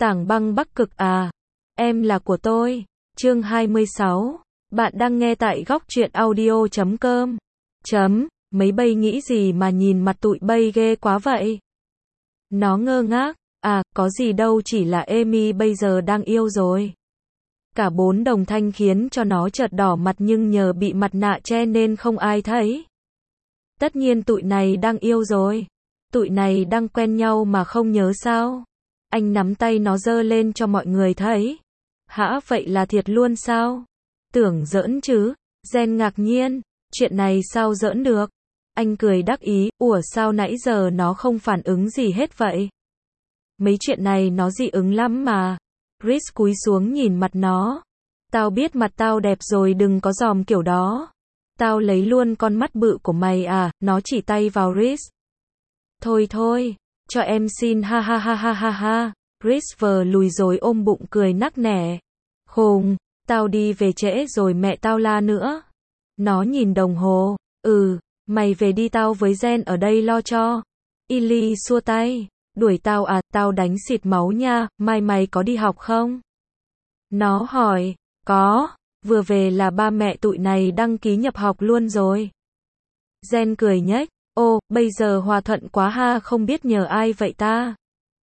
Tảng băng Bắc Cực à? Em là của tôi. Chương 26. Bạn đang nghe tại góc truyện audio.com. Mấy bay nghĩ gì mà nhìn mặt tụi bay ghê quá vậy? Nó ngơ ngác. À, có gì đâu, chỉ là Amy bây giờ đang yêu rồi. Cả bốn đồng thanh khiến cho nó chợt đỏ mặt, nhưng nhờ bị mặt nạ che nên không ai thấy. Tất nhiên tụi này đang yêu rồi. Tụi này đang quen nhau mà không nhớ sao? Anh nắm tay nó giơ lên cho mọi người thấy. Hả, vậy là thiệt luôn sao? Tưởng giỡn chứ? Jen ngạc nhiên. Chuyện này sao giỡn được? Anh cười đắc ý. Ủa, sao nãy giờ nó không phản ứng gì hết vậy? Mấy chuyện này nó dị ứng lắm mà. Chris cúi xuống nhìn mặt nó. Tao biết mặt tao đẹp rồi, đừng có dòm kiểu đó. Tao lấy luôn con mắt bự của mày à? Nó chỉ tay vào Chris. Thôi, cho em xin, ha ha ha ha ha ha. Chris vờ lùi rồi ôm bụng cười nắc nẻ. Khùng, tao đi về trễ rồi mẹ tao la nữa. Nó nhìn đồng hồ. Mày về đi, tao với Jen ở đây lo cho. Illy xua tay. Đuổi tao à? Tao đánh xịt máu nha. Mai mày có đi học không? Nó hỏi. Có. Vừa về là ba mẹ tụi này đăng ký nhập học luôn rồi. Jen cười nhếch. Ô, bây giờ hòa thuận quá ha, không biết nhờ ai vậy ta?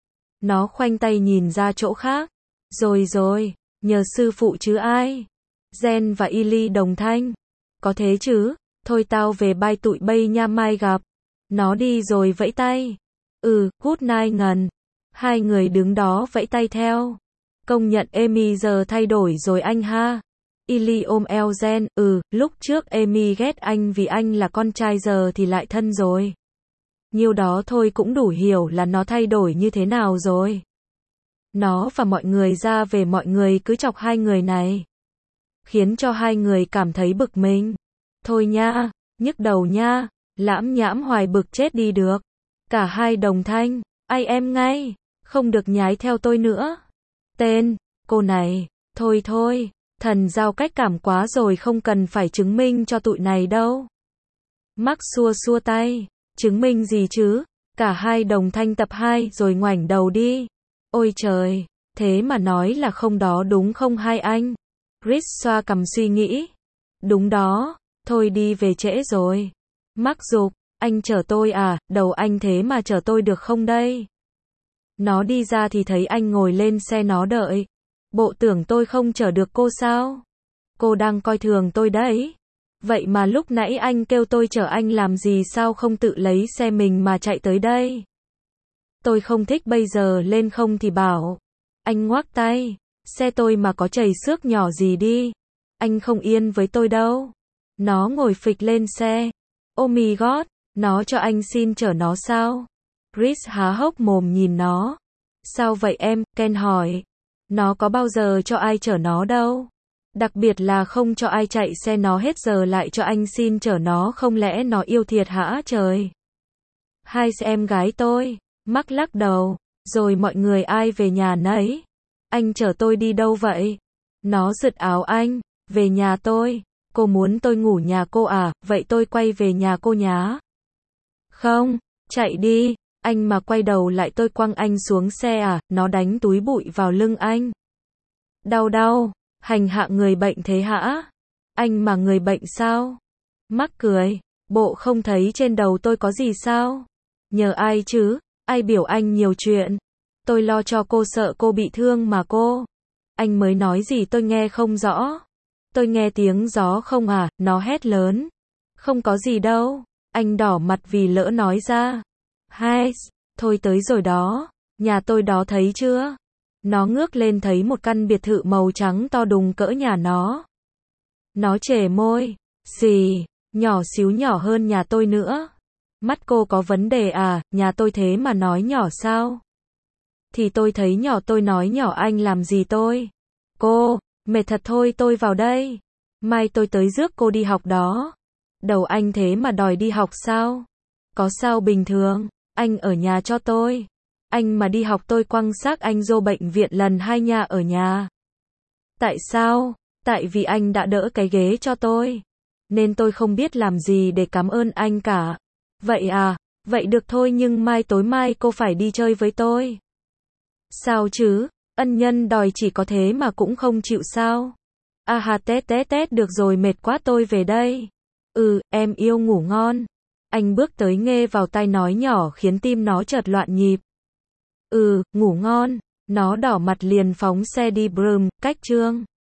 Nó khoanh tay nhìn ra chỗ khác. Rồi, nhờ sư phụ chứ ai? Jen và Illy đồng thanh. Có thế chứ? Thôi tao về bye tụi bay nha, mai gặp. Nó đi rồi vẫy tay. Good night ngần. Hai người đứng đó vẫy tay theo. Công nhận Amy giờ thay đổi rồi anh ha. Illy ôm eo Jen. Lúc trước Amy ghét anh vì anh là con trai, giờ thì lại thân rồi. Nhiêu đó thôi cũng đủ hiểu là nó thay đổi như thế nào rồi. Nó và mọi người ra về, mọi người cứ chọc hai người này, khiến cho hai người cảm thấy bực mình. Thôi nha, nhức đầu nha, lãm nhãm hoài bực chết đi được. Cả hai đồng thanh. Ai em ngay, không được nhái theo tôi nữa. Tên, cô này, thôi. Thần giao cách cảm quá rồi, không cần phải chứng minh cho tụi này đâu. Max xua tay. Chứng minh gì chứ? Cả hai đồng thanh tập 2 rồi ngoảnh đầu đi. Ôi trời, thế mà nói là không đó đúng không hai anh? Chris xoa cằm suy nghĩ. Đúng đó, thôi đi về trễ rồi. Max giục, anh chở tôi à? Đầu anh thế mà chở tôi được không đây? Nó đi ra thì thấy anh ngồi lên xe nó đợi. Bộ tưởng tôi không chở được cô sao? Cô đang coi thường tôi đấy. Vậy mà lúc nãy anh kêu tôi chở anh làm gì, sao không tự lấy xe mình mà chạy tới đây? Tôi không thích, bây giờ lên không thì bảo. Anh ngoác tay. Xe tôi mà có chảy xước nhỏ gì đi. Anh không yên với tôi đâu. Nó ngồi phịch lên xe. Oh my god, nó cho anh xin chở nó sao? Chris há hốc mồm nhìn nó. Sao vậy em? Ken hỏi. Nó có bao giờ cho ai chở nó đâu. Đặc biệt là không cho ai chạy xe nó hết, giờ lại cho anh xin chở nó, không lẽ nó yêu thiệt hả trời? Hai em gái tôi. Mắc lắc đầu. Rồi mọi người ai về nhà nấy. Anh chở tôi đi đâu vậy? Nó giật áo anh. Về nhà tôi. Cô muốn tôi ngủ nhà cô à? Vậy tôi quay về nhà cô nhá. Không, chạy đi. Anh mà quay đầu lại tôi quăng anh xuống xe à? Nó đánh túi bụi vào lưng anh. Đau. Hành hạ người bệnh thế hả? Anh mà người bệnh sao? Mắc cười. Bộ không thấy trên đầu tôi có gì sao? Nhờ ai chứ? Ai biểu anh nhiều chuyện? Tôi lo cho cô, sợ cô bị thương mà cô. Anh mới nói gì tôi nghe không rõ. Tôi nghe tiếng gió không à? Nó hét lớn. Không có gì đâu. Anh đỏ mặt vì lỡ nói ra. Hai, thôi tới rồi đó. Nhà tôi đó, thấy chưa? Nó ngước lên thấy một căn biệt thự màu trắng to đùng cỡ nhà nó. Nó chề môi. Xì, nhỏ xíu, nhỏ hơn nhà tôi nữa. Mắt cô có vấn đề à? Nhà tôi thế mà nói nhỏ sao? Thì tôi thấy nhỏ, tôi nói nhỏ, anh làm gì tôi? Cô, mệt thật, thôi tôi vào đây. Mai tôi tới rước cô đi học đó. Đầu anh thế mà đòi đi học sao? Có sao bình thường, anh ở nhà cho tôi. Anh mà đi học tôi quăng xác anh vô bệnh viện lần 2 nha, ở nhà. Tại sao? Tại vì anh đã đỡ cái ghế cho tôi. Nên tôi không biết làm gì để cảm ơn anh cả. Vậy à? Vậy được thôi, nhưng tối mai cô phải đi chơi với tôi. Sao chứ? Ân nhân đòi chỉ có thế mà cũng không chịu sao? A ha tét tét tét, được rồi, mệt quá, tôi về đây. Em yêu, ngủ ngon. Anh bước tới nghe vào tai nói nhỏ khiến tim nó chợt loạn nhịp. Ngủ ngon. Nó đỏ mặt liền phóng xe đi. Cách Trương